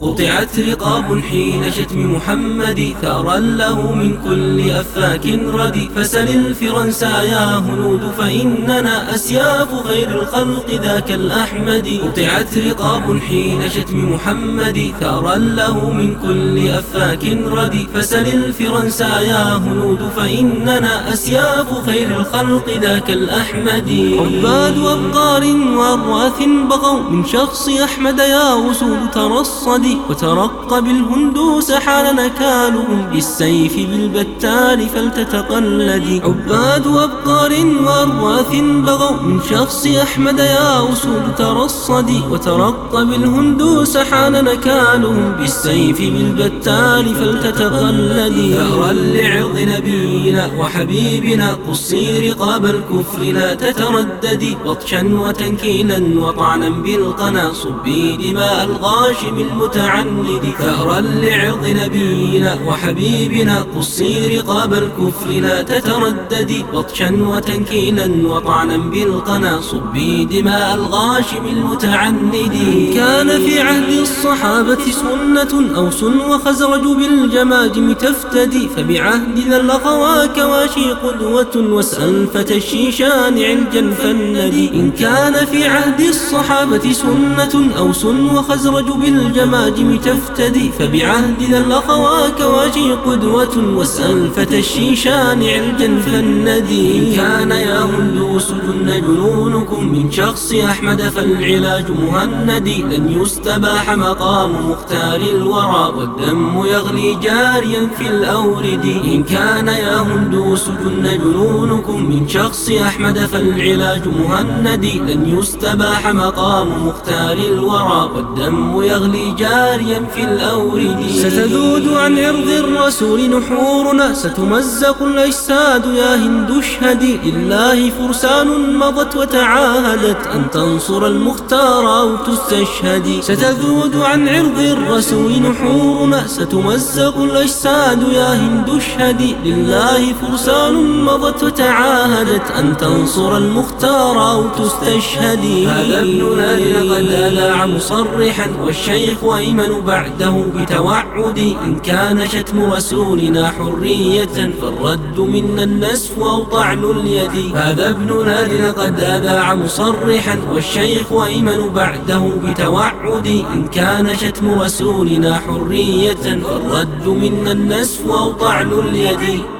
قطعت رقاب حين شتم محمد، ثارا له من كل أفاك ردي. فسل الفرنسا يا هنود فإننا أسياف خير الخلق ذاك الأحمد. قطعت رقاب حين شتم محمد، ثارا له من كل أفاك ردي. فسل الفرنسا يا هنود فإننا أسياف خير الخلق ذاك الأحمد. عباد وأبقار وأرواث بغوا من شخص أحمد يا أسود ترصدي. وترقب الهندوس حال نكالهم بالسيف بالبتال فلتتقلدي. عباد وأبقار وأرواث بغوا من شخص أحمد يا أسود ترصدي. وترقب الهندوس حال نكالهم بالسيف بالبتال فلتتقلدي. ثأرا لعرض نبينا وحبيبنا قصي رقاب الكفر لا تترددي. بطشا وتنكيلا وطعنا بالقنا صبي دماء الغاشم المتعند. ثأرا لعرض نبينا وحبيبنا قصي رقاب الكفر لا تترددي. بطشا وتنكيلا وطعنا بالقنا صبي دماء الغاشم المتعند. كان في عهد الصحابة سنة أوس وخزرج بالجماجم تفتدي. فبعهد ذا الأخواك واشي قدوة واسأل فتى الشيشان علجا فندي. إن كان في عهد الصحابة سنة أوس وخزرج بالجماجم تفتدي. فبعهد ذا الأخواك واشي قدوة واسأل فتى الشيشان علجا فندي. إن كان يا هندوس جن جنونكم من شخص أحمد فالعلاج مهندي. لن يستباح مقام مختار الورى والدم يغلي جاريا في الأورد. إن كان يا هندوس جن جنونكم من شخص أحمد فالعلاج مهندي. لن يستباح مقام مختار الورى والدم يغلي جاريا في الأورد. ستذود عن عرض الرسول نحورنا ستمزق الأجساد يا هند اشهدي. لله فرسان مضت وتعاهدت أن تنصر المختار أو تستشهدي. ستذود عن عرض الرسول نحورنا ستمزق الأجساد يا هند اشهدي. لله فرسان مضت وتعاهدت أن تنصر المختار أو تستشهدي. هذا ابننا لقد ألاع مصرحا والشيخ أيمن بعده بتوعد. إن كان شتم رسولنا حرية فالرد منا النسف أو طعن اليد. هذا ابننا لقد ألاع مصرحا والشيخ أيمن بعده بتوعد. إن كان شتم رسولنا حرية فالرد منا النسف أو طعن اليد.